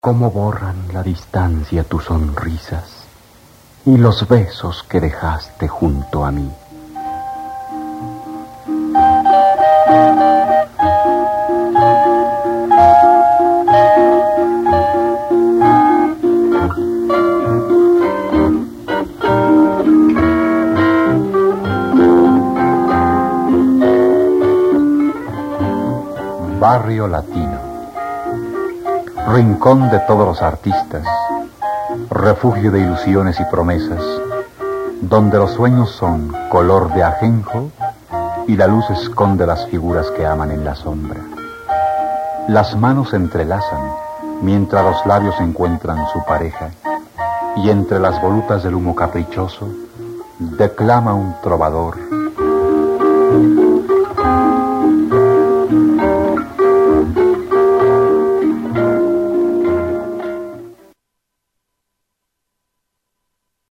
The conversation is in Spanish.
Cómo borran la distancia tus sonrisas y los besos que dejaste junto a mí. Barrio Latino, rincón de todos los artistas, refugio de ilusiones y promesas, donde los sueños son color de ajenjo y la luz esconde las figuras que aman en la sombra. Las manos se entrelazan mientras los labios encuentran su pareja, y entre las volutas del humo caprichoso declama un trovador.